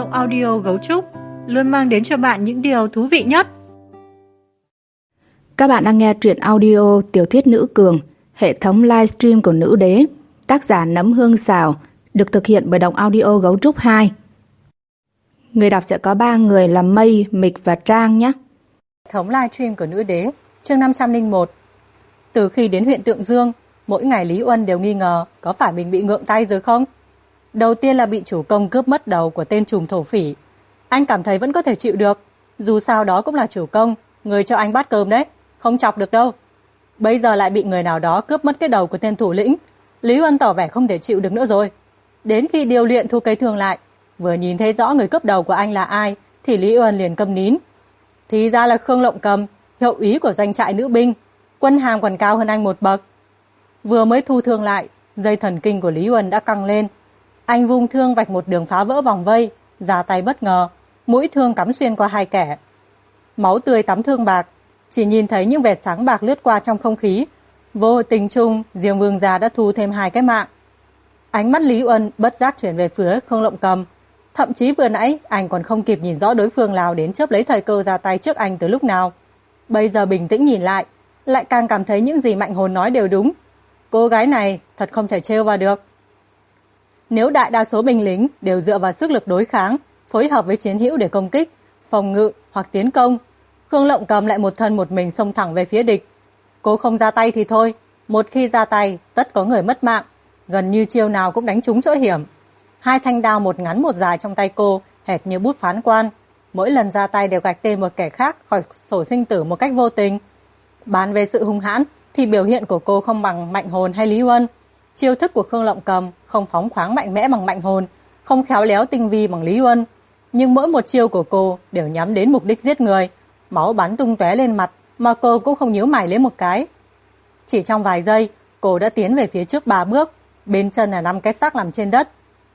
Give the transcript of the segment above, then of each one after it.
Đọc audio Gấu Trúc luôn mang đến cho bạn những điều thú vị nhất. Các bạn đang nghe truyện audio Tiểu thuyết Nữ Cường, hệ thống livestream của Nữ Đế, tác giả Nấm Hương Xào, được thực hiện bởi Đọc audio Gấu Trúc 2. Người đọc sẽ có 3 người là Mây, Mịch và Trang nhé. Hệ thống livestream của Nữ Đế, chương 501. Từ khi đến huyện Tượng Dương, mỗi ngày Lý Uân đều nghi ngờ có phải mình bị ngượng tay rồi không? Đầu tiên là bị chủ công cướp mất đầu của tên trùm thổ phỉ. Anh cảm thấy vẫn có thể chịu được, dù sao đó cũng là chủ công, người cho anh bát cơm đấy, không chọc được đâu. Bây giờ lại bị người nào đó cướp mất cái đầu của tên thủ lĩnh, Lý Uân tỏ vẻ không thể chịu được nữa rồi. Đến khi điều luyện thu cây thương lại, vừa nhìn thấy rõ người cướp đầu của anh là ai, thì Lý Uân liền câm nín. Thì ra là Khương Lộng Cầm, hiệu úy của doanh trại nữ binh, quân hàm còn cao hơn anh một bậc. Vừa mới thu thương lại, dây thần kinh của Lý Uân đã căng lên. Anh vung thương vạch một đường phá vỡ vòng vây, ra tay bất ngờ, mũi thương cắm xuyên qua hai kẻ. Máu tươi tắm thương bạc, chỉ nhìn thấy những vệt sáng bạc lướt qua trong không khí. Vô tình chung, Diêm Vương gia đã thu thêm 2 cái mạng. Ánh mắt Lý Uân bất giác chuyển về phía Khương Lộng Cầm. Thậm chí vừa nãy anh còn không kịp nhìn rõ đối phương lao đến chớp lấy thời cơ ra tay trước anh từ lúc nào. Bây giờ bình tĩnh nhìn lại càng cảm thấy những gì Mạnh Hồn nói đều đúng. Cô gái này thật không thể trêu vào được. Nếu đại đa số binh lính đều dựa vào sức lực đối kháng, phối hợp với chiến hữu để công kích, phòng ngự hoặc tiến công, Khương Lộng Cầm lại một thân một mình xông thẳng về phía địch. Cô không ra tay thì thôi, một khi ra tay tất có người mất mạng, gần như chiêu nào cũng đánh trúng chỗ hiểm. 2 thanh đao một ngắn một dài trong tay cô hệt như bút phán quan, mỗi lần ra tay đều gạch tên một kẻ khác khỏi sổ sinh tử một cách vô tình. Bàn về sự hung hãn thì biểu hiện của cô không bằng Mạnh Hồn hay Lý Uân. Chiêu thức của Khương Lộng Cầm không phóng khoáng mạnh mẽ bằng Mạnh Hồn, không khéo léo tinh vi bằng Lý Uân, nhưng mỗi một chiêu của cô đều nhắm đến mục đích giết người, máu bắn tung tóe lên mặt mà cô cũng không nhíu mày lấy một cái. Chỉ trong vài giây, cô đã tiến về phía trước 3 bước, bên chân là 5 cái xác nằm trên đất.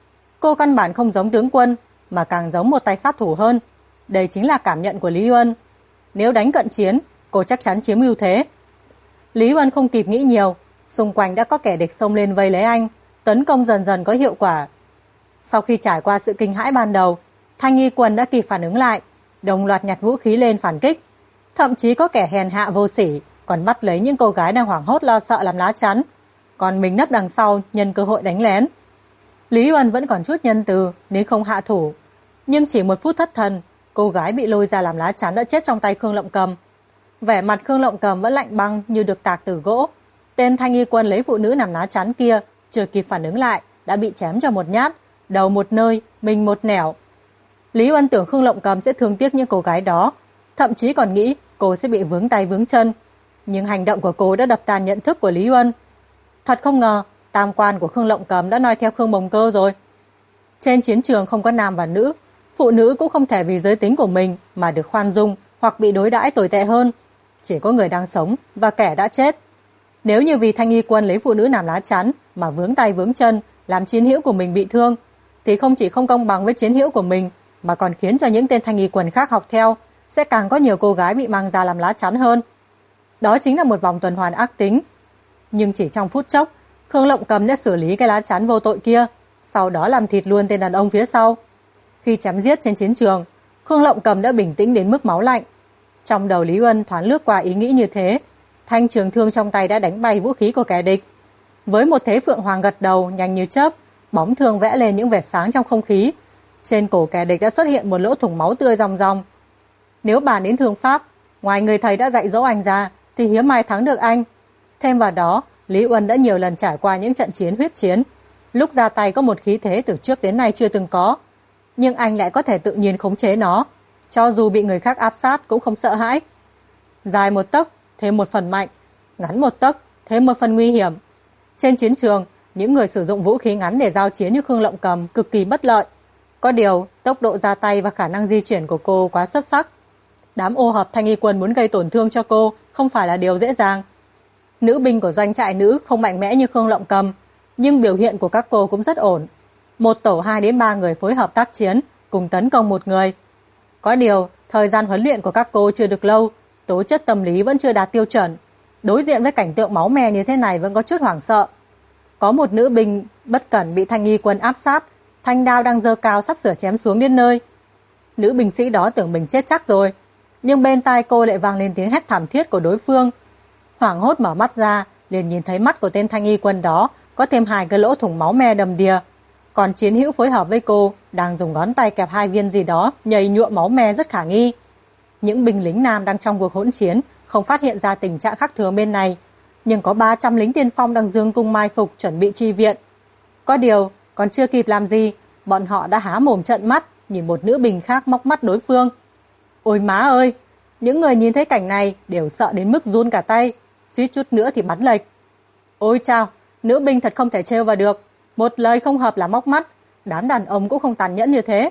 Cô căn bản không giống tướng quân, mà càng giống một tay sát thủ hơn. Đây chính là cảm nhận của Lý Uân. Nếu đánh cận chiến, cô chắc chắn chiếm ưu thế. Lý Uân không kịp nghĩ nhiều, xung quanh đã có kẻ địch xông lên vây lấy anh, tấn công dần dần có hiệu quả. Sau khi trải qua sự kinh hãi ban đầu, Thanh Y Quân đã kịp phản ứng lại, đồng loạt nhặt vũ khí lên phản kích. Thậm chí có kẻ hèn hạ vô sỉ còn bắt lấy những cô gái đang hoảng hốt lo sợ làm lá chắn, còn mình nấp đằng sau nhân cơ hội đánh lén. Lý Uân vẫn còn chút nhân từ nên không hạ thủ, nhưng chỉ 1 phút thất thần, cô gái bị lôi ra làm lá chắn đã chết trong tay Khương Lộng Cầm. Vẻ mặt Khương Lộng Cầm vẫn lạnh băng như được tạc từ gỗ. Tên Thanh Y Quân lấy phụ nữ nằm lá chắn kia chưa kịp phản ứng lại đã bị chém cho một nhát, đầu một nơi, mình một nẻo. Lý Uân tưởng Khương Lộng Cầm sẽ thương tiếc những cô gái đó, thậm chí còn nghĩ cô sẽ bị vướng tay vướng chân, nhưng hành động của cô đã đập tan nhận thức của Lý Uân. Thật không ngờ, tam quan của Khương Lộng Cầm đã noi theo Khương Bồng Cơ rồi. Trên chiến trường không có nam và nữ, phụ nữ cũng không thể vì giới tính của mình mà được khoan dung hoặc bị đối đãi tồi tệ hơn. Chỉ có người đang sống và kẻ đã chết. Nếu như vì Thanh Y Quân lấy phụ nữ làm lá chắn mà vướng tay vướng chân làm chiến hữu của mình bị thương, thì không chỉ không công bằng với chiến hữu của mình mà còn khiến cho những tên Thanh Y Quân khác học theo, sẽ càng có nhiều cô gái bị mang ra làm lá chắn hơn. Đó chính là một vòng tuần hoàn ác tính. Nhưng chỉ trong phút chốc, Khương Lộng Cầm đã xử lý cái lá chắn vô tội kia, sau đó làm thịt luôn tên đàn ông phía sau. Khi chém giết trên chiến trường, Khương Lộng Cầm đã bình tĩnh đến mức máu lạnh. Trong đầu Lý Uân thoáng lướt qua ý nghĩ như thế, thanh trường thương trong tay đã đánh bay vũ khí của kẻ địch. Với một thế phượng hoàng gật đầu nhanh như chớp, bóng thương vẽ lên những vệt sáng trong không khí. Trên cổ kẻ địch đã xuất hiện một lỗ thủng máu tươi ròng ròng. Nếu bàn đến thương pháp, ngoài người thầy đã dạy dỗ anh ra, thì hiếm ai thắng được anh. Thêm vào đó, Lý Uân đã nhiều lần trải qua những trận chiến huyết chiến, lúc ra tay có một khí thế từ trước đến nay chưa từng có, nhưng anh lại có thể tự nhiên khống chế nó, cho dù bị người khác áp sát cũng không sợ hãi. Dài một tấc thêm một phần mạnh, ngắn một tấc thêm một phần nguy hiểm. Trên chiến trường, những người sử dụng vũ khí ngắn để giao chiến như Khương Lộng Cầm cực kỳ bất lợi. Có điều, tốc độ ra tay và khả năng di chuyển của cô quá xuất sắc. Đám ô hợp Thanh Y Quân muốn gây tổn thương cho cô không phải là điều dễ dàng. Nữ binh của doanh trại nữ không mạnh mẽ như Khương Lộng Cầm, nhưng biểu hiện của các cô cũng rất ổn. Một tổ 2 đến 3 người phối hợp tác chiến, cùng tấn công một người. Có điều, thời gian huấn luyện của các cô chưa được lâu, tố chất tâm lý vẫn chưa đạt tiêu chuẩn. Đối diện với cảnh tượng máu me như thế này vẫn có chút hoảng sợ. Có một nữ binh bất cẩn bị Thanh Y Quân áp sát, Thanh đao đang giơ cao sắp sửa chém xuống đến nơi. Nữ binh sĩ đó tưởng mình chết chắc rồi, nhưng bên tai cô lại vang lên tiếng hét thảm thiết của đối phương. Hoảng hốt mở mắt ra, liền nhìn thấy mắt của tên thanh y quân đó có thêm 2 cái lỗ thủng máu me đầm đìa. Còn chiến hữu phối hợp với cô đang dùng ngón tay kẹp 2 viên gì đó nhầy nhuộm máu me rất khả nghi. Những binh lính nam đang trong cuộc hỗn chiến không phát hiện ra tình trạng khác thường bên này, nhưng có 300 lính tiên phong đang dương cung mai phục chuẩn bị chi viện. Có điều, còn chưa kịp làm gì, bọn họ đã há mồm trợn mắt nhìn một nữ binh khác móc mắt đối phương. Ôi má ơi! Những người nhìn thấy cảnh này đều sợ đến mức run cả tay, suýt chút nữa thì bắn lệch. Ôi chao! Nữ binh thật không thể trêu vào được. Một lời không hợp là móc mắt. Đám đàn ông cũng không tàn nhẫn như thế.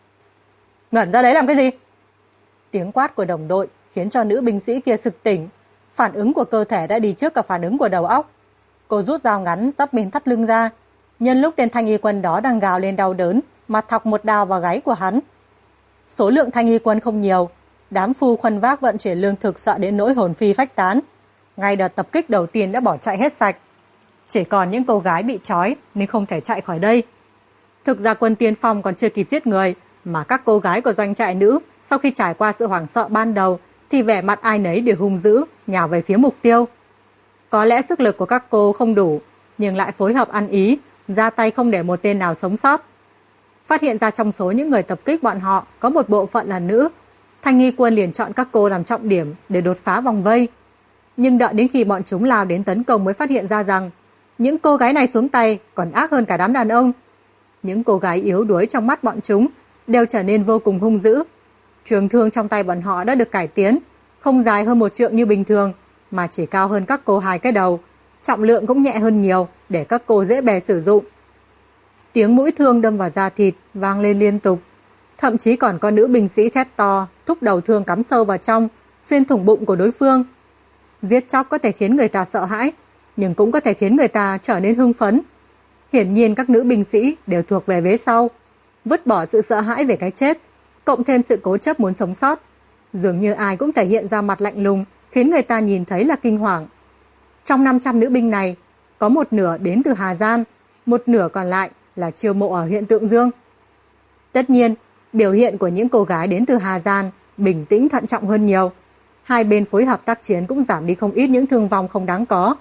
Ngẩn ra đấy làm cái gì? Tiếng quát của đồng đội khiến cho nữ binh sĩ kia sực tỉnh. Phản ứng của cơ thể đã đi trước cả phản ứng của đầu óc. Cô rút dao ngắn dắp bên thắt lưng ra. Nhân lúc tên thanh y quân đó đang gào lên đau đớn mà thọc một đao vào gáy của hắn. Số lượng thanh y quân không nhiều. Đám phu khuân vác vận chuyển lương thực sợ đến nỗi hồn phi phách tán. Ngay đợt tập kích đầu tiên đã bỏ chạy hết sạch. Chỉ còn những cô gái bị trói nên không thể chạy khỏi đây. Thực ra quân tiên phong còn chưa kịp giết người, mà các cô gái của doanh trại nữ sau khi trải qua sự hoảng sợ ban đầu thì vẻ mặt ai nấy đều hung dữ, nhào về phía mục tiêu. Có lẽ sức lực của các cô không đủ, nhưng lại phối hợp ăn ý, ra tay không để một tên nào sống sót. Phát hiện ra trong số những người tập kích bọn họ có một bộ phận là nữ, thanh nghi quân liền chọn các cô làm trọng điểm để đột phá vòng vây. Nhưng đợi đến khi bọn chúng lao đến tấn công mới phát hiện ra rằng những cô gái này xuống tay còn ác hơn cả đám đàn ông. Những cô gái yếu đuối trong mắt bọn chúng đều trở nên vô cùng hung dữ. Trường thương trong tay bọn họ đã được cải tiến, không dài hơn 1 trượng như bình thường, mà chỉ cao hơn các cô 2 cái đầu, trọng lượng cũng nhẹ hơn nhiều để các cô dễ bề sử dụng. Tiếng mũi thương đâm vào da thịt vang lên liên tục, thậm chí còn có nữ binh sĩ thét to, thúc đầu thương cắm sâu vào trong, xuyên thủng bụng của đối phương. Giết chóc có thể khiến người ta sợ hãi, nhưng cũng có thể khiến người ta trở nên hưng phấn. Hiển nhiên các nữ binh sĩ đều thuộc về vế sau, vứt bỏ sự sợ hãi về cái chết, cộng thêm sự cố chấp muốn sống sót. Dường như ai cũng thể hiện ra mặt lạnh lùng, khiến người ta nhìn thấy là kinh hoàng. Trong 500 nữ binh này, có 1 nửa đến từ Hà Giang, 1 nửa còn lại là chiêu mộ ở huyện Tượng Dương. Tất nhiên, biểu hiện của những cô gái đến từ Hà Giang bình tĩnh thận trọng hơn nhiều. Hai bên phối hợp tác chiến cũng giảm đi không ít những thương vong không đáng có.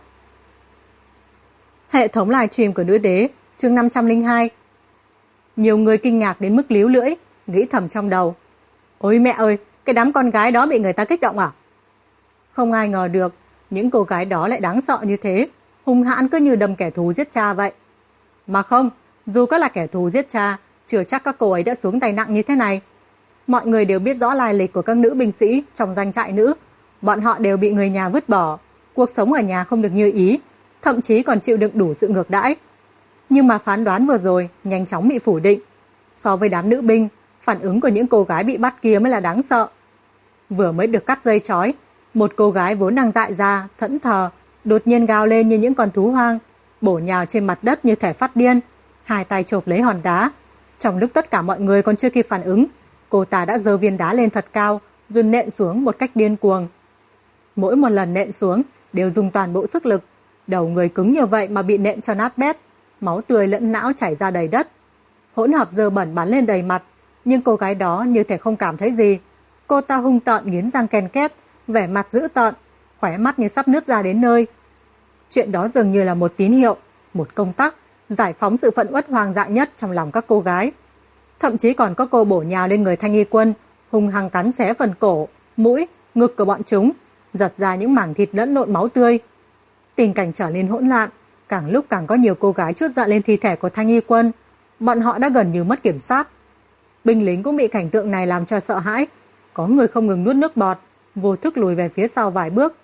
Hệ thống livestream của Nữ Đế, chương 502. Nhiều người kinh ngạc đến mức líu lưỡi, nghĩ thầm trong đầu. Ôi mẹ ơi, cái đám con gái đó bị người ta kích động à? Không ai ngờ được, những cô gái đó lại đáng sợ như thế, hung hãn cứ như đâm kẻ thù giết cha vậy. Mà không, dù có là kẻ thù giết cha, chưa chắc các cô ấy đã xuống tay nặng như thế này. Mọi người đều biết rõ lai lịch của các nữ binh sĩ trong doanh trại nữ. Bọn họ đều bị người nhà vứt bỏ, cuộc sống ở nhà không được như ý, thậm chí còn chịu đựng đủ sự ngược đãi. Nhưng mà phán đoán vừa rồi nhanh chóng bị phủ định. So với đám nữ binh, phản ứng của những cô gái bị bắt kia mới là đáng sợ. Vừa mới được cắt dây trói, một cô gái vốn đang dại ra, thẫn thờ, đột nhiên gào lên như những con thú hoang, bổ nhào trên mặt đất như thể phát điên, 2 tay chộp lấy hòn đá. Trong lúc tất cả mọi người còn chưa kịp phản ứng, cô ta đã giơ viên đá lên thật cao, rồi nện xuống một cách điên cuồng. Mỗi một lần nện xuống đều dùng toàn bộ sức lực, đầu người cứng như vậy mà bị nện cho nát bét, máu tươi lẫn não chảy ra đầy đất. Hỗn hợp dơ bẩn bắn lên đầy mặt, nhưng cô gái đó như thể không cảm thấy gì. Cô ta hung tợn nghiến răng ken két, vẻ mặt dữ tợn, khóe mắt như sắp nứt ra đến nơi. Chuyện đó dường như là một tín hiệu, một công tắc, giải phóng sự phẫn uất hoang dại nhất trong lòng các cô gái. Thậm chí còn có cô bổ nhào lên người thanh y quân, hung hăng cắn xé phần cổ, mũi, ngực của bọn chúng, giật ra những mảng thịt lẫn lộn máu tươi. Tình cảnh trở nên hỗn loạn, càng lúc càng có nhiều cô gái trút giận lên thi thể của thanh y quân. Bọn họ đã gần như mất kiểm soát. Binh lính cũng bị cảnh tượng này làm cho sợ hãi, có người không ngừng nuốt nước bọt, vô thức lùi về phía sau vài bước.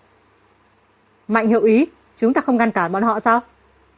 Mạnh hiệu ý, chúng ta không ngăn cản bọn họ sao?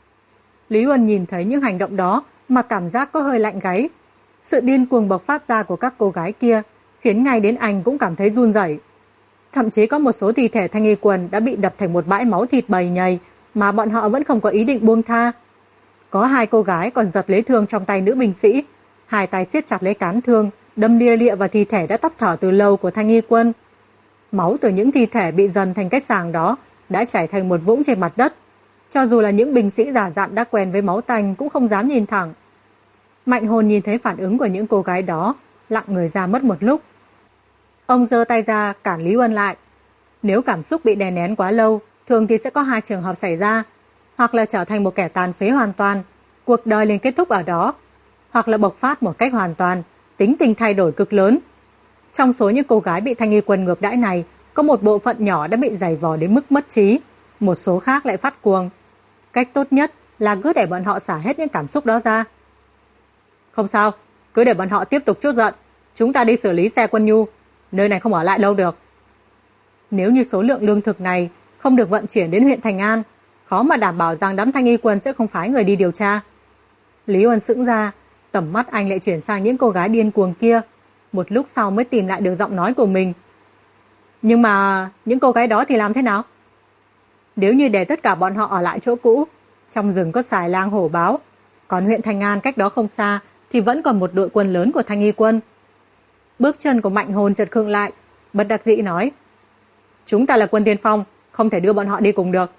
Lý Uân nhìn thấy những hành động đó mà cảm giác có hơi lạnh gáy. Sự điên cuồng bộc phát ra của các cô gái kia khiến ngay đến anh cũng cảm thấy run rẩy. Thậm chí có một số thi thể thanh y quân đã bị đập thành một bãi máu thịt bầy nhầy mà bọn họ vẫn không có ý định buông tha. Có 2 cô gái còn giật lấy thương trong tay nữ binh sĩ, 2 tay siết chặt lấy cán thương, đâm lia lịa vào thi thể đã tắt thở từ lâu của thanh y quân. Máu từ những thi thể bị dần thành cái sàng đó đã chảy thành một vũng trên mặt đất. Cho dù là những binh sĩ già dặn đã quen với máu tanh cũng không dám nhìn thẳng. Mạnh Hồn nhìn thấy phản ứng của những cô gái đó, lặng người ra mất một lúc. Ông giơ tay ra cản Lý Uân lại. Nếu cảm xúc bị đè nén quá lâu, thường thì sẽ có hai trường hợp xảy ra, hoặc là trở thành một kẻ tàn phế hoàn toàn, cuộc đời liền kết thúc ở đó, hoặc là bộc phát một cách hoàn toàn, tính tình thay đổi cực lớn. Trong số những cô gái bị Thanh Y Quân ngược đãi này, có một bộ phận nhỏ đã bị giày vò đến mức mất trí, một số khác lại phát cuồng. Cách tốt nhất là cứ để bọn họ xả hết những cảm xúc đó ra. Không sao, cứ để bọn họ tiếp tục trút giận, chúng ta đi xử lý xe quân nhu, nơi này không ở lại lâu được. Nếu như số lượng lương thực này không được vận chuyển đến huyện Thành An, khó mà đảm bảo rằng đám Thanh Y Quân sẽ không phái người đi điều tra. Lý Uân sững ra, tầm mắt anh lại chuyển sang những cô gái điên cuồng kia, một lúc sau mới tìm lại được giọng nói của mình. Nhưng mà những cô gái đó thì làm thế nào? Nếu như để tất cả bọn họ ở lại chỗ cũ, trong rừng có xài lang hổ báo, còn huyện Thành An cách đó không xa thì vẫn còn một đội quân lớn của Thanh Y Quân. Bước chân của Mạnh Hồn chợt khựng lại, bất đắc dĩ nói: chúng ta là quân tiên phong, không thể đưa bọn họ đi cùng được.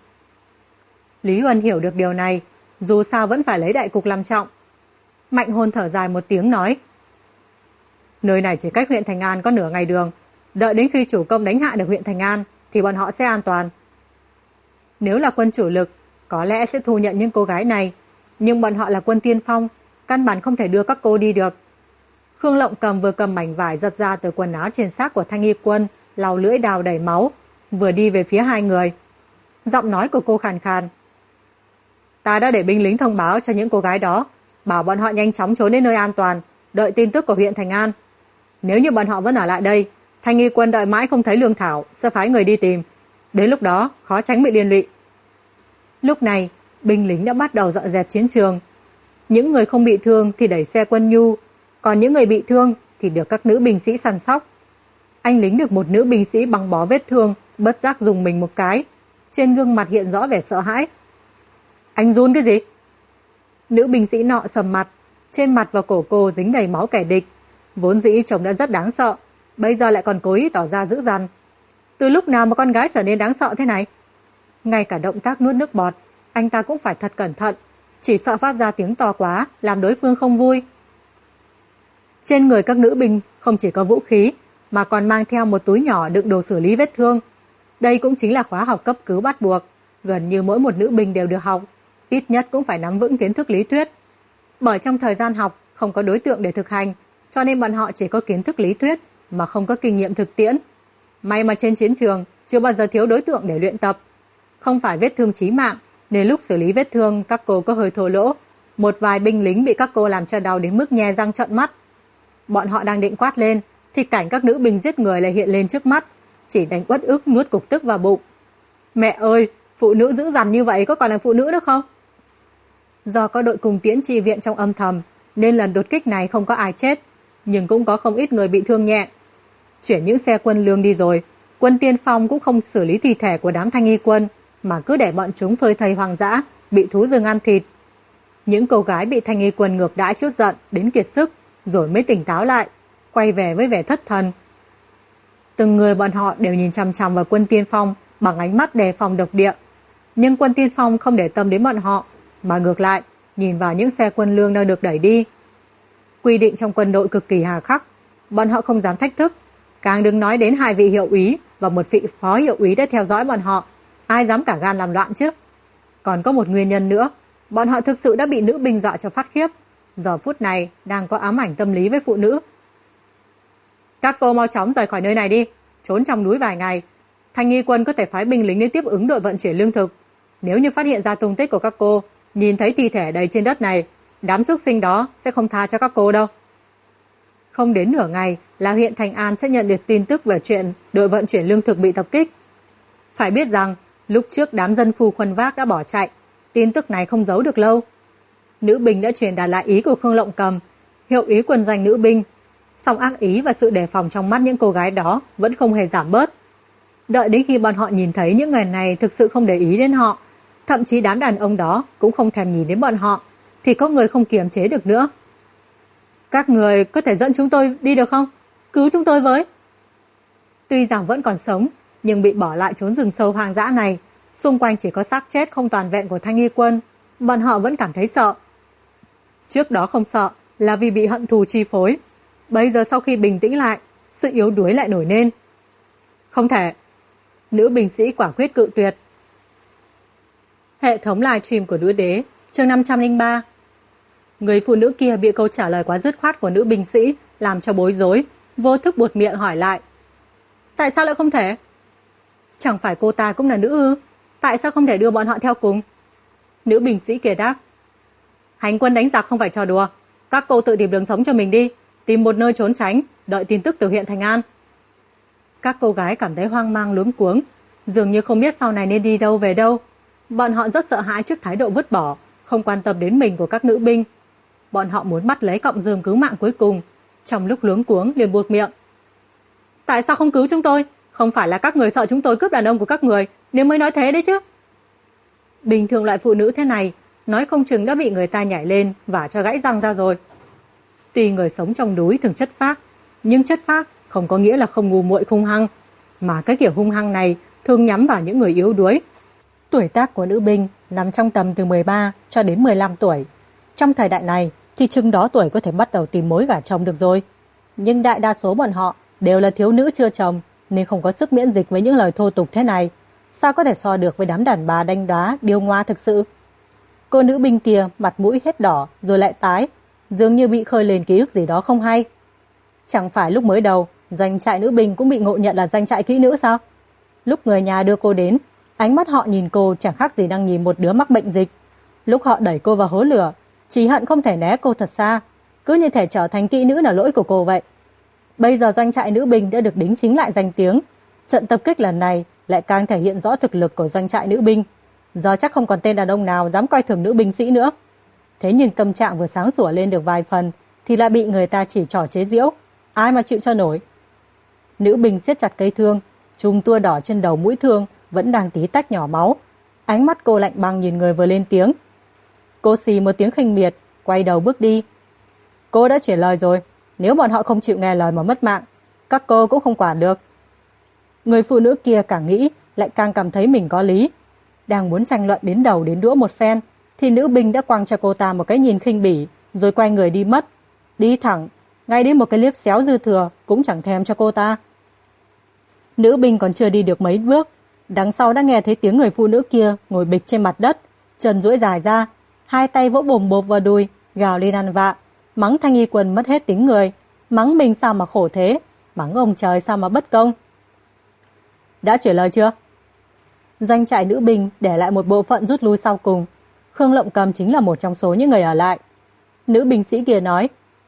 Lý Uân hiểu được điều này, dù sao vẫn phải lấy đại cục làm trọng. Mạnh Hồn thở dài một tiếng nói: nơi này chỉ cách huyện Thành An có nửa ngày đường, đợi đến khi chủ công đánh hạ được huyện Thành An thì bọn họ sẽ an toàn. Nếu là quân chủ lực, có lẽ sẽ thu nhận những cô gái này, nhưng bọn họ là quân tiên phong, căn bản không thể đưa các cô đi được. Khương Lộng Cầm vừa cầm mảnh vải giật ra từ quần áo trên xác của Thanh Y Quân, lau lưỡi đào đầy máu, vừa đi về phía hai người. Giọng nói của cô khàn khàn: ta đã để binh lính thông báo cho những cô gái đó, bảo bọn họ nhanh chóng trốn đến nơi an toàn, đợi tin tức của huyện Thành An. Nếu như bọn họ vẫn ở lại đây, Thanh Y Quân đợi mãi không thấy lương thảo, sẽ phái người đi tìm. Đến lúc đó khó tránh bị liên lụy. Lúc này binh lính đã bắt đầu dọn dẹp chiến trường. Những người không bị thương thì đẩy xe quân nhu, còn những người bị thương thì được các nữ binh sĩ săn sóc. Anh lính được một nữ binh sĩ băng bó vết thương, bất giác dùng mình một cái, trên gương mặt hiện rõ vẻ sợ hãi. Anh run cái gì? Nữ binh sĩ nọ sầm mặt, trên mặt và cổ cô dính đầy máu kẻ địch. Vốn dĩ trông đã rất đáng sợ, bây giờ lại còn cố ý tỏ ra dữ dằn. Từ lúc nào mà con gái trở nên đáng sợ thế này? Ngay cả động tác nuốt nước bọt, anh ta cũng phải thật cẩn thận, chỉ sợ phát ra tiếng to quá, làm đối phương không vui. Trên người các nữ binh không chỉ có vũ khí, mà còn mang theo một túi nhỏ đựng đồ xử lý vết thương. Đây cũng chính là khóa học cấp cứu bắt buộc, gần như mỗi một nữ binh đều được học, ít nhất cũng phải nắm vững kiến thức lý thuyết. Bởi trong thời gian học không có đối tượng để thực hành, cho nên bọn họ chỉ có kiến thức lý thuyết mà không có kinh nghiệm thực tiễn. May mà trên chiến trường chưa bao giờ thiếu đối tượng để luyện tập. Không phải vết thương chí mạng, nên lúc xử lý vết thương các cô có hơi thô lỗ, một vài binh lính bị các cô làm cho đau đến mức nhe răng trợn mắt. Bọn họ đang định quát lên thì cảnh các nữ binh giết người lại hiện lên trước mắt, chỉ đành uất ức nuốt cục tức vào bụng. Mẹ ơi, phụ nữ dữ dằn như vậy có còn là phụ nữ nữa không? Do có đội cùng tiễn chi viện trong âm thầm, nên lần đột kích này không có ai chết, nhưng cũng có không ít người bị thương nhẹ. Chuyển những xe quân lương đi rồi, quân tiên phong cũng không xử lý thi thể của đám Thanh Y Quân, mà cứ để bọn chúng phơi thây hoang dã, bị thú rừng ăn thịt. Những cô gái bị Thanh Y Quân ngược đãi chút giận đến kiệt sức, rồi mới tỉnh táo lại, quay về với vẻ thất thần. Từng người bọn họ đều nhìn chằm chằm vào quân tiên phong bằng ánh mắt đề phòng độc địa, nhưng quân tiên phong không để tâm đến bọn họ, mà ngược lại nhìn vào những xe quân lương đang được đẩy đi. Quy định trong quân đội cực kỳ hà khắc, bọn họ không dám thách thức, càng đừng nói đến hai vị hiệu úy và một vị phó hiệu úy đã theo dõi bọn họ, ai dám cả gan làm loạn chứ. Còn có một nguyên nhân nữa, bọn họ thực sự đã bị nữ binh dọa cho phát khiếp, giờ phút này đang có ám ảnh tâm lý với phụ nữ. Các cô mau chóng rời khỏi nơi này đi, trốn trong núi vài ngày. Thanh Y Quân có thể phái binh lính đến tiếp ứng đội vận chuyển lương thực. Nếu như phát hiện ra tung tích của các cô, nhìn thấy thi thể đầy trên đất này, đám súc sinh đó sẽ không tha cho các cô đâu. Không đến nửa ngày là huyện Thành An sẽ nhận được tin tức về chuyện đội vận chuyển lương thực bị tập kích. Phải biết rằng lúc trước đám dân phu khuân vác đã bỏ chạy, tin tức này không giấu được lâu. Nữ binh đã truyền đạt lại ý của Khương Lộng Cầm, hiệu ý quân doanh nữ binh, song ác ý và sự đề phòng trong mắt những cô gái đó vẫn không hề giảm bớt. Đợi đến khi bọn họ nhìn thấy những người này thực sự không để ý đến họ, thậm chí đám đàn ông đó cũng không thèm nhìn đến bọn họ, thì có người không kiềm chế được nữa. Các người có thể dẫn chúng tôi đi được không? Cứu chúng tôi với. Tuy rằng vẫn còn sống, nhưng bị bỏ lại trốn rừng sâu hoang dã này, xung quanh chỉ có xác chết không toàn vẹn của Thanh Y Quân, bọn họ vẫn cảm thấy sợ. Trước đó không sợ là vì bị hận thù chi phối. Bây giờ sau khi bình tĩnh lại, sự yếu đuối lại nổi lên. Không thể. Nữ binh sĩ quả quyết cự tuyệt. Hệ thống livestream của nữ đế, chương 503. Người phụ nữ kia bị câu trả lời quá dứt khoát của nữ binh sĩ làm cho bối rối, vô thức buột miệng hỏi lại. Tại sao lại không thể? Chẳng phải cô ta cũng là nữ ư? Tại sao không thể đưa bọn họ theo cùng? Nữ binh sĩ kia đáp. Hành quân đánh giặc không phải trò đùa. Các cô tự tìm đường sống cho mình đi, tìm một nơi trốn tránh, đợi tin tức từ huyện Thành An. Các cô gái cảm thấy hoang mang luống cuống, dường như không biết sau này nên đi đâu về đâu. Bọn họ rất sợ hãi trước thái độ vứt bỏ, không quan tâm đến mình của các nữ binh. Bọn họ muốn bắt lấy cọng rơm cứu mạng cuối cùng, trong lúc luống cuống liền buột miệng. Tại sao không cứu chúng tôi? Không phải là các người sợ chúng tôi cướp đàn ông của các người nên mới nói thế đấy chứ. Bình thường loại phụ nữ thế này, nói không chừng đã bị người ta nhảy lên và cho gãy răng ra rồi. Tuy người sống trong núi thường chất phác, nhưng chất phác không có nghĩa là không ngu muội hung hăng, mà cái kiểu hung hăng này thường nhắm vào những người yếu đuối. Tuổi tác của nữ binh nằm trong tầm từ 13 cho đến 15 tuổi. Trong thời đại này thì chừng đó tuổi có thể bắt đầu tìm mối gả chồng được rồi. Nhưng đại đa số bọn họ đều là thiếu nữ chưa chồng nên không có sức miễn dịch với những lời thô tục thế này. Sao có thể so được với đám đàn bà đanh đá điêu ngoa thực sự? Cô nữ binh kia mặt mũi hết đỏ rồi lại tái, dường như bị khơi lên ký ức gì đó không hay. Chẳng phải lúc mới đầu doanh trại nữ binh cũng bị ngộ nhận là doanh trại kỹ nữ sao? Lúc người nhà đưa cô đến, ánh mắt họ nhìn cô chẳng khác gì đang nhìn một đứa mắc bệnh dịch. Lúc họ đẩy cô vào hố lửa, chỉ hận không thể né cô thật xa, cứ như thể trở thành kỹ nữ là lỗi của cô vậy. Bây giờ doanh trại nữ binh đã được đính chính lại danh tiếng, trận tập kích lần này lại càng thể hiện rõ thực lực của doanh trại nữ binh. Giờ chắc không còn tên đàn ông nào dám coi thường nữ binh sĩ nữa. Thế nhưng tâm trạng vừa sáng sủa lên được vài phần thì lại bị người ta chỉ trỏ chế giễu, ai mà chịu cho nổi. Nữ binh siết chặt cây thương, chùm tua đỏ trên đầu mũi thương vẫn đang tí tách nhỏ máu. Ánh mắt cô lạnh băng nhìn người vừa lên tiếng. Cô xì một tiếng khinh miệt, quay đầu bước đi. Cô đã chuyển lời rồi, nếu bọn họ không chịu nghe lời mà mất mạng, các cô cũng không quản được. Người phụ nữ kia càng nghĩ lại càng cảm thấy mình có lý. Đang muốn tranh luận đến đầu đến đũa một phen thì nữ binh đã quăng cho cô ta một cái nhìn khinh bỉ, rồi quay người đi mất. Đi thẳng, ngay đến một cái liếc xéo dư thừa cũng chẳng thèm cho cô ta. Nữ binh còn chưa đi được mấy bước, đằng sau đã nghe thấy tiếng người phụ nữ kia ngồi bịch trên mặt đất, chân duỗi dài ra, hai tay vỗ bồm bộp vào đùi, gào lên ăn vạ, mắng Thanh Y Quân mất hết tính người, mắng mình sao mà khổ thế, mắng ông trời sao mà bất công. Đã chuyển lời chưa? Doanh trại nữ binh để lại một bộ phận rút lui sau cùng. Khương Lộng Cầm chính là một trong số những người ở lại. Nữ binh sĩ kia nói.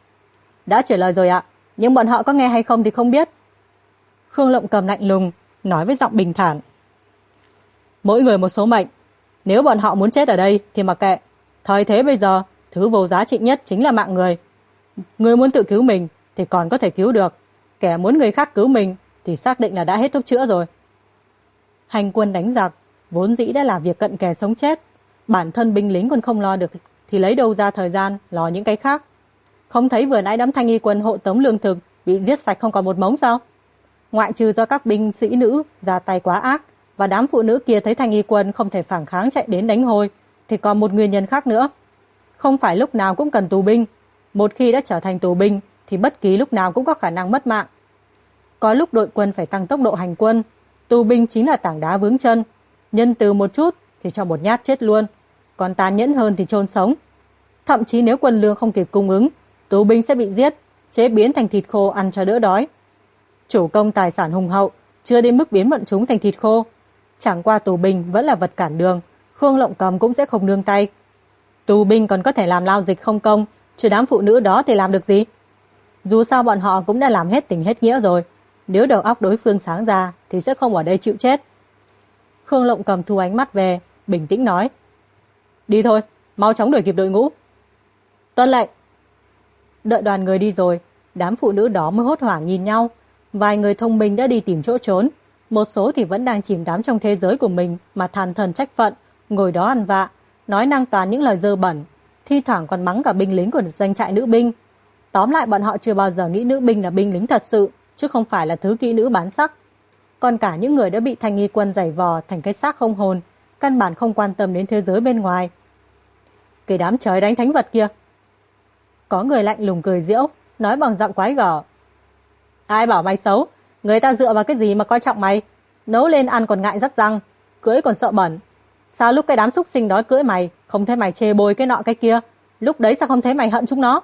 Đã chuyển lời rồi ạ, nhưng bọn họ có nghe hay không thì không biết. Khương Lộng Cầm lạnh lùng, nói với giọng bình thản. Mỗi người một số mệnh, nếu bọn họ muốn chết ở đây thì mặc kệ. Thời thế bây giờ, thứ vô giá trị nhất chính là mạng người. Người muốn tự cứu mình thì còn có thể cứu được. Kẻ muốn người khác cứu mình thì xác định là đã hết thuốc chữa rồi. Hành quân đánh giặc vốn dĩ đã là việc cận kề sống chết, bản thân binh lính còn không lo được thì lấy đâu ra thời gian lo những cái khác. Không thấy vừa nãy đám Thanh Y Quân hộ tống lương thực bị giết sạch không còn một mống sao? Ngoại trừ do các binh sĩ nữ ra tay quá ác và đám phụ nữ kia thấy Thanh Y Quân không thể phản kháng chạy đến đánh hồi, thì còn một nguyên nhân khác nữa. Không phải lúc nào cũng cần tù binh, một khi đã trở thành tù binh thì bất kỳ lúc nào cũng có khả năng mất mạng. Có lúc đội quân phải tăng tốc độ hành quân, tù binh chính là tảng đá vướng chân, nhân từ một chút thì cho một nhát chết luôn, còn tàn nhẫn hơn thì chôn sống. Thậm chí nếu quân lương không kịp cung ứng, tù binh sẽ bị giết, chế biến thành thịt khô ăn cho đỡ đói. Chủ công tài sản hùng hậu, chưa đến mức biến bọn chúng thành thịt khô. Chẳng qua tù binh vẫn là vật cản đường, Khương Lộng Cầm cũng sẽ không nương tay. Tù binh còn có thể làm lao dịch không công, chứ đám phụ nữ đó thì làm được gì? Dù sao bọn họ cũng đã làm hết tình hết nghĩa rồi, nếu đầu óc đối phương sáng ra thì sẽ không ở đây chịu chết. Khương Lộng Cầm thu ánh mắt về, bình tĩnh nói. Đi thôi, mau chóng đuổi kịp đội ngũ. Tuân lệnh. Đợi đoàn người đi rồi, đám phụ nữ đó mới hốt hoảng nhìn nhau. Vài người thông minh đã đi tìm chỗ trốn, một số thì vẫn đang chìm đắm trong thế giới của mình mà than thần trách phận, ngồi đó ăn vạ, nói năng toàn những lời dơ bẩn, thi thoảng còn mắng cả binh lính của doanh trại nữ binh. Tóm lại bọn họ chưa bao giờ nghĩ nữ binh là binh lính thật sự, chứ không phải là thứ kỹ nữ bán sắc. Còn cả những người đã bị Thanh Y Quân giày vò thành cái xác không hồn, căn bản không quan tâm đến thế giới bên ngoài. Cái đám trời đánh thánh vật kia. Có người lạnh lùng cười giễu, nói bằng giọng quái gở: Ai bảo mày xấu, người ta dựa vào cái gì mà coi trọng mày? Nấu lên ăn còn ngại rắt răng, cưỡi còn sợ bẩn. Sao lúc cái đám súc sinh đó cưỡi mày, không thấy mày chê bôi cái nọ cái kia? Lúc đấy sao không thấy mày hận chúng nó?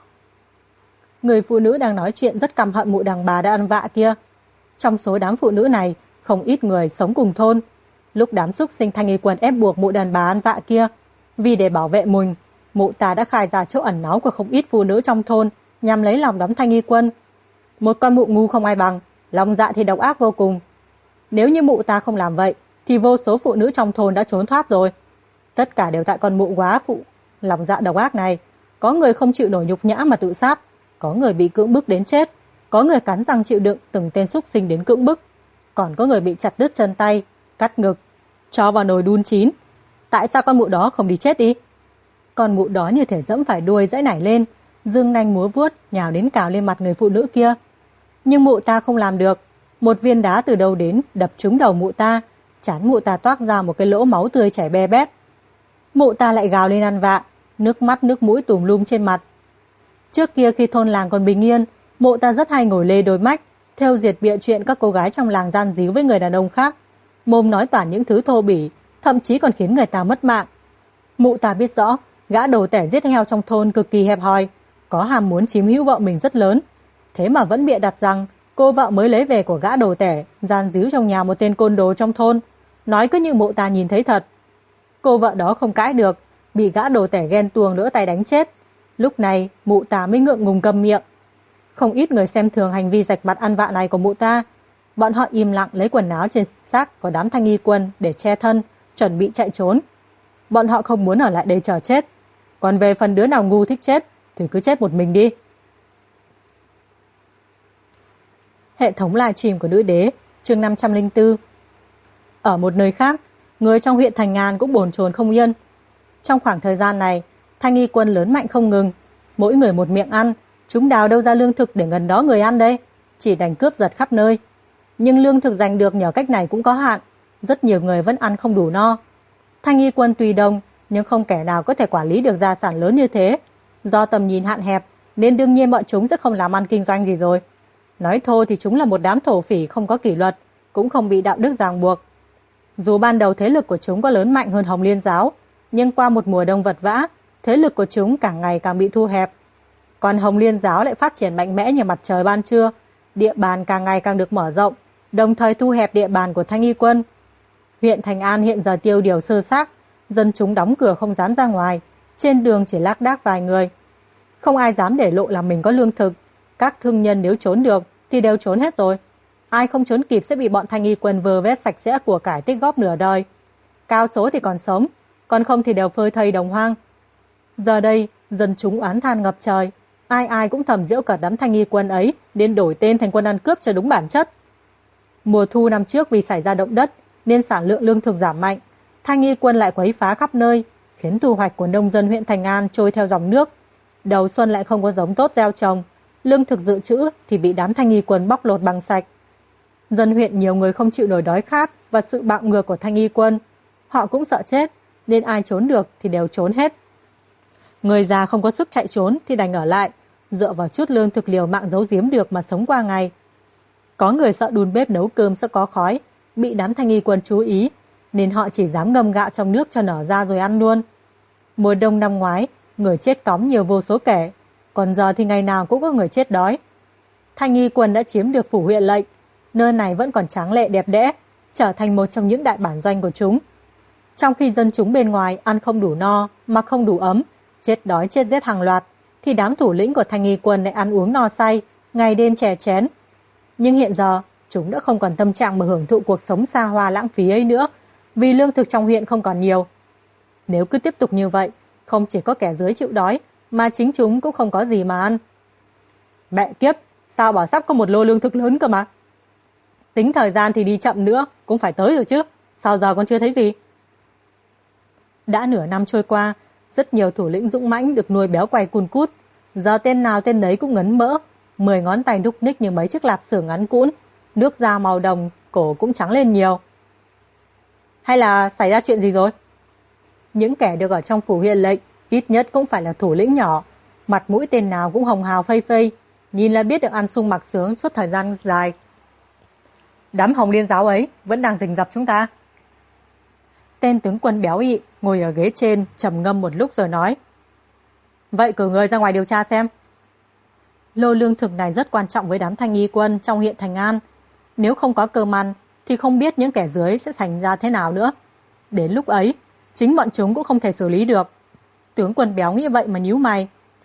Người phụ nữ đang nói chuyện rất căm hận mụ đàn bà đã ăn vạ kia. Trong số đám phụ nữ này, không ít người sống cùng thôn. Lúc đám súc sinh Thanh Y Quân ép buộc mụ đàn bà ăn vạ kia, vì để bảo vệ mình, mụ ta đã khai ra chỗ ẩn náu của không ít phụ nữ trong thôn nhằm lấy lòng đám Thanh Y Quân. Một con mụ ngu không ai bằng, lòng dạ thì độc ác vô cùng. Nếu như mụ ta không làm vậy, thì vô số phụ nữ trong thôn đã trốn thoát rồi. Tất cả đều tại con mụ quá phụ lòng dạ độc ác này. Có người không chịu nổi nhục nhã mà tự sát, có người bị cưỡng bức đến chết, có người cắn răng chịu đựng từng tên súc sinh đến cưỡng bức, còn có người bị chặt đứt chân tay, cắt ngực, cho vào nồi đun chín. Tại sao con mụ đó không đi chết đi? Con mụ đó như thể dẫm phải đuôi giãy nảy lên, dương nanh múa vuốt nhào đến cào lên mặt người phụ nữ kia. Nhưng mụ ta không làm được. Một viên đá từ đâu đến đập trúng đầu mụ ta, trán mụ ta toác ra một cái lỗ máu tươi chảy be bét. Mụ ta lại gào lên ăn vạ, nước mắt nước mũi tùm lum trên mặt. Trước kia khi thôn làng còn bình yên, mụ ta rất hay ngồi lê đôi mách, thêu diệt bịa chuyện các cô gái trong làng gian díu với người đàn ông khác, mồm nói toàn những thứ thô bỉ, thậm chí còn khiến người ta mất mạng. Mụ ta biết rõ, gã đồ tể giết heo trong thôn cực kỳ hẹp hòi, có hàm muốn chiếm hữu vợ mình rất lớn. Thế mà vẫn bịa đặt rằng cô vợ mới lấy về của gã đồ tể gian díu trong nhà một tên côn đồ trong thôn, nói cứ như mụ ta nhìn thấy thật. Cô vợ đó không cãi được, bị gã đồ tể ghen tuông đỡ tay đánh chết. Lúc này mụ ta mới ngượng ngùng câm miệng. Không ít người xem thường hành vi rạch mặt ăn vạ này của mụ ta. Bọn họ im lặng lấy quần áo trên xác của đám Thanh Y Quân để che thân, chuẩn bị chạy trốn. Bọn họ không muốn ở lại đây chờ chết. Còn về phần đứa nào ngu thích chết thì cứ chết một mình đi. Hệ thống livestream của Nữ Đế, chương 504. Ở một nơi khác, người trong huyện Thành Ngàn cũng bồn chồn không yên. Trong khoảng thời gian này, Thanh Y Quân lớn mạnh không ngừng, mỗi người một miệng ăn, chúng đào đâu ra lương thực để ngần đó người ăn đây, chỉ đành cướp giật khắp nơi. Nhưng lương thực giành được nhờ cách này cũng có hạn, rất nhiều người vẫn ăn không đủ no. Thanh Y Quân tuy đông, nhưng không kẻ nào có thể quản lý được gia sản lớn như thế. Do tầm nhìn hạn hẹp, nên đương nhiên bọn chúng sẽ không làm ăn kinh doanh gì rồi. Nói thô thì chúng là một đám thổ phỉ không có kỷ luật, cũng không bị đạo đức ràng buộc. Dù ban đầu thế lực của chúng có lớn mạnh hơn Hồng Liên giáo, nhưng qua một mùa đông vật vã, thế lực của chúng càng ngày càng bị thu hẹp. Còn Hồng Liên giáo lại phát triển mạnh mẽ như mặt trời ban trưa, địa bàn càng ngày càng được mở rộng, đồng thời thu hẹp địa bàn của Thanh Y Quân. Huyện Thành An hiện giờ tiêu điều sơ xác, dân chúng đóng cửa không dám ra ngoài, trên đường chỉ lác đác vài người. Không ai dám để lộ là mình có lương thực, các thương nhân nếu trốn được thì đều trốn hết rồi. Ai không trốn kịp sẽ bị bọn Thanh Y Quân vơ vét sạch sẽ của cải tích góp nửa đời. Cao số thì còn sống, còn không thì đều phơi thây đồng hoang. Giờ đây, dân chúng oán than ngập trời, ai ai cũng thầm giễu cợt đám Thanh Y Quân ấy nên đổi tên thành quân ăn cướp cho đúng bản chất. Mùa thu năm trước vì xảy ra động đất nên sản lượng lương thực giảm mạnh, Thanh Y Quân lại quấy phá khắp nơi, khiến thu hoạch của nông dân huyện Thành An trôi theo dòng nước. Đầu xuân lại không có giống tốt gieo trồng, lương thực dự trữ thì bị đám Thanh Y Quân bóc lột bằng sạch. Dân huyện nhiều người không chịu nổi đói khát và sự bạo ngược của Thanh Y Quân, họ cũng sợ chết nên ai trốn được thì đều trốn hết. Người già không có sức chạy trốn thì đành ở lại, dựa vào chút lương thực liều mạng giấu giếm được mà sống qua ngày. Có người sợ đun bếp nấu cơm sẽ có khói, bị đám Thanh Y Quân chú ý, nên họ chỉ dám ngâm gạo trong nước cho nở ra rồi ăn luôn. Mùa đông năm ngoái, người chết cóng nhiều vô số kể, còn giờ thì ngày nào cũng có người chết đói. Thanh Y Quân đã chiếm được phủ huyện lệnh, nơi này vẫn còn tráng lệ đẹp đẽ, trở thành một trong những đại bản doanh của chúng. Trong khi dân chúng bên ngoài ăn không đủ no, mặc không đủ ấm, chết đói chết rét hàng loạt, thì đám thủ lĩnh của Thanh Y Quân lại ăn uống no say, ngày đêm chè chén. Nhưng hiện giờ, chúng đã không còn tâm trạng mà hưởng thụ cuộc sống xa hoa lãng phí ấy nữa, vì lương thực trong huyện không còn nhiều. Nếu cứ tiếp tục như vậy, không chỉ có kẻ dưới chịu đói, mà chính chúng cũng không có gì mà ăn. Mẹ kiếp, sao bảo sắp có một lô lương thực lớn cơ mà. Tính thời gian thì đi chậm nữa, cũng phải tới rồi chứ, sao giờ còn chưa thấy gì. Đã nửa năm trôi qua, rất nhiều thủ lĩnh dũng mãnh được nuôi béo quay cun cút, giờ tên nào tên đấy cũng ngấn mỡ, 10 ngón tay đúc ních như mấy chiếc lạp xưởng ngắn cũn, nước da màu đồng, cổ cũng trắng lên nhiều. Hay là xảy ra chuyện gì rồi? Những kẻ được ở trong phủ huyện lệnh ít nhất cũng phải là thủ lĩnh nhỏ, Mặt mũi tên nào cũng hồng hào phây phây, nhìn là biết được ăn sung mặc sướng suốt thời gian dài. Đám Hồng Liên giáo ấy vẫn đang rình rập chúng ta. Tên tướng quân béo ị ngồi ở ghế trên trầm ngâm một lúc rồi nói. Vậy cử người ra ngoài điều tra xem. Lô lương thực này rất quan trọng với đám thanh y quân trong huyện Thành An. Nếu không có cơm ăn thì không biết những kẻ dưới sẽ thành ra thế nào nữa. Đến lúc ấy, chính bọn chúng cũng không thể xử lý được. Tướng quân béo nghĩ vậy mà nhíu mày.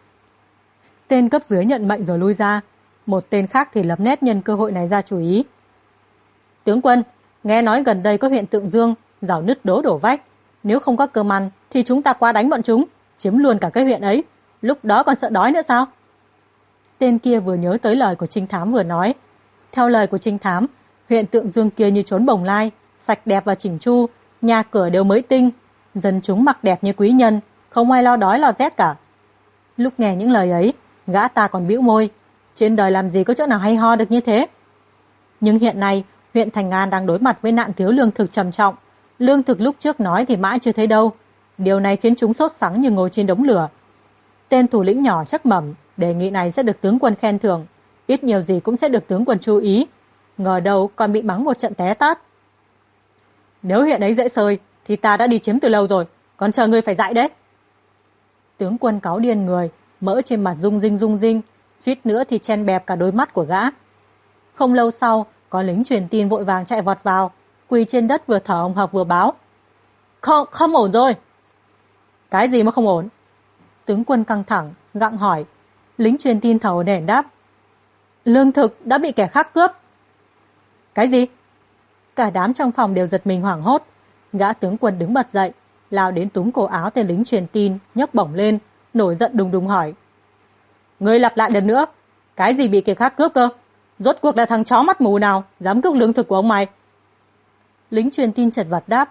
Tên cấp dưới nhận mệnh rồi lui ra. Một tên khác thì lấm nét nhân cơ hội này ra chú ý. Tướng quân, nghe nói gần đây có huyện Tượng Dương, rào nứt đổ vách. Nếu không có cơm ăn thì chúng ta qua đánh bọn chúng, chiếm luôn cả cái huyện ấy. Lúc đó còn sợ đói nữa sao? Tên kia vừa nhớ tới lời của trinh thám vừa nói. Theo lời của trinh thám, huyện Tượng Dương kia như trốn bồng lai, sạch đẹp và chỉnh chu, nhà cửa đều mới tinh, dân chúng mặc đẹp như quý nhân, không ai lo đói lo rét cả. Lúc nghe những lời ấy, gã ta còn bĩu môi, trên đời làm gì có chỗ nào hay ho được như thế. Nhưng hiện nay, huyện Thành An đang đối mặt với nạn thiếu lương thực trầm trọng. Lương thực lúc trước nói thì mãi chưa thấy đâu. Điều này khiến chúng sốt sắng như ngồi trên đống lửa. Tên thủ lĩnh nhỏ chắc mẩm, đề nghị này sẽ được tướng quân khen thưởng, ít nhiều gì cũng sẽ được tướng quân chú ý. Ngờ đâu còn bị mắng một trận té tát. Nếu huyện ấy dễ sơi thì ta đã đi chiếm từ lâu rồi, còn chờ ngươi phải dạy đấy. Tướng quân cáu điên người, mỡ trên mặt rung rinh, suýt nữa thì chen bẹp cả đôi mắt của gã. Không lâu sau, có lính truyền tin vội vàng chạy vọt vào, quỳ trên đất vừa thở hồng hộc vừa báo. Không ổn rồi. Cái gì mà không ổn? Tướng quân căng thẳng, gặng hỏi. Lính truyền tin thở hổn hển đáp. Lương thực đã bị kẻ khác cướp. Cái gì? Cả đám trong phòng đều giật mình hoảng hốt. Gã tướng quân đứng bật dậy, lao đến túm cổ áo tên lính truyền tin, nhấc bổng lên, nổi giận đùng đùng hỏi. Ngươi lặp lại lần nữa, cái gì bị kẻ khác cướp cơ? Rốt cuộc là thằng chó mắt mù nào dám cướp lương thực của ông mày? Lính truyền tin chật vật đáp.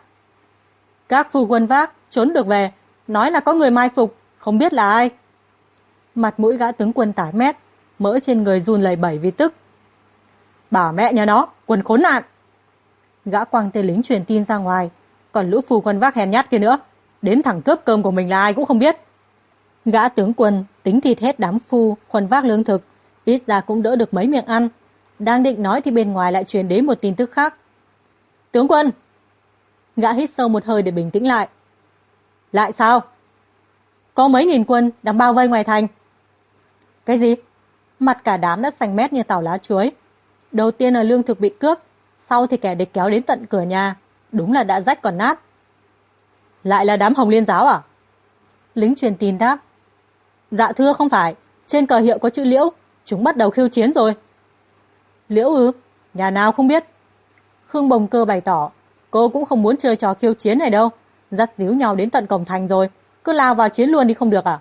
Các phu quân vác trốn được về, nói là có người mai phục, không biết là ai. Mặt mũi gã tướng quân tái mét, mỡ trên người run lẩy bẩy vì tức. Bà mẹ nhà nó, quân khốn nạn. Gã quăng tên lính truyền tin ra ngoài, còn lũ phu quân vác hèn nhát kia nữa, đến thằng cướp cơm của mình là ai cũng không biết. Gã tướng quân tính thịt hết đám phu khuân vác lương thực, ít ra cũng đỡ được mấy miệng ăn. Đang định nói thì bên ngoài lại truyền đến một tin tức khác. Tướng quân! Gã hít sâu một hơi để bình tĩnh lại. Lại sao? Có mấy nghìn quân đang bao vây ngoài thành. Cái gì? Mặt cả đám đã xanh mét như tàu lá chuối. Đầu tiên là lương thực bị cướp, sau thì kẻ địch kéo đến tận cửa nhà. Đúng là đã rách còn nát. Lại là đám Hồng Liên giáo à? Lính truyền tin đáp. Dạ thưa không phải, trên cờ hiệu có chữ Liễu, chúng bắt đầu khiêu chiến rồi. Liễu ư? Nhà nào không biết. Khương Bồng Cơ bày tỏ, cô cũng không muốn chơi trò khiêu chiến này đâu. Dắt díu nhau đến tận cổng thành rồi, cứ lao vào chiến luôn đi không được à?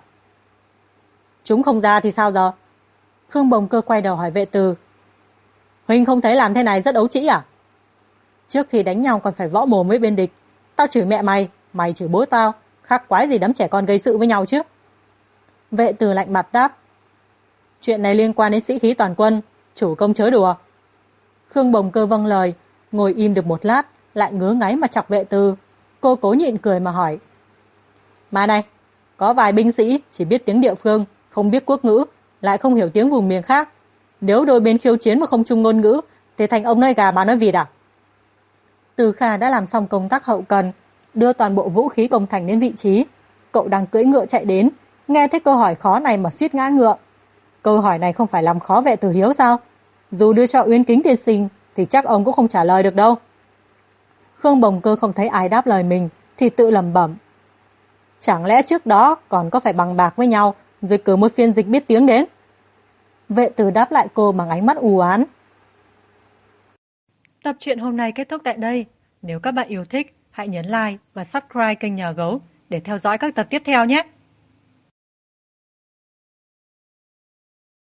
Chúng không ra thì sao giờ? Khương Bồng Cơ quay đầu hỏi vệ từ. Huynh không thấy làm thế này rất ấu trĩ à? Trước khi đánh nhau còn phải võ mồm với bên địch. Tao chửi mẹ mày, mày chửi bố tao, khác quái gì đám trẻ con gây sự với nhau chứ? Vệ từ lạnh mặt đáp. Chuyện này liên quan đến sĩ khí toàn quân, chủ công chớ đùa. Khương Bồng Cơ vâng lời, ngồi im được một lát, lại ngứa ngáy mà chọc vệ từ. Cô cố nhịn cười mà hỏi. Mà này, có vài binh sĩ chỉ biết tiếng địa phương, không biết quốc ngữ, lại không hiểu tiếng vùng miền khác. Nếu đôi bên khiêu chiến mà không chung ngôn ngữ, thì thành ông nói gà bà nói vịt à? Từ Kha đã làm xong công tác hậu cần, đưa toàn bộ vũ khí công thành đến vị trí. Cậu đang cưỡi ngựa chạy đến, nghe thấy câu hỏi khó này mà suýt ngã ngựa. Câu hỏi này không phải làm khó vệ tử Hiếu sao? Dù đưa cho Uyên Kính tiên sinh thì chắc ông cũng không trả lời được đâu. Khương Bồng Cơ không thấy ai đáp lời mình thì tự lẩm bẩm. Chẳng lẽ trước đó còn có phải bằng bạc với nhau rồi cử một phiên dịch biết tiếng đến? Vệ tử đáp lại cô bằng ánh mắt u oán. Tập truyện hôm nay kết thúc tại đây. Nếu các bạn yêu thích, hãy nhấn like và subscribe kênh Nhà Gấu để theo dõi các tập tiếp theo nhé.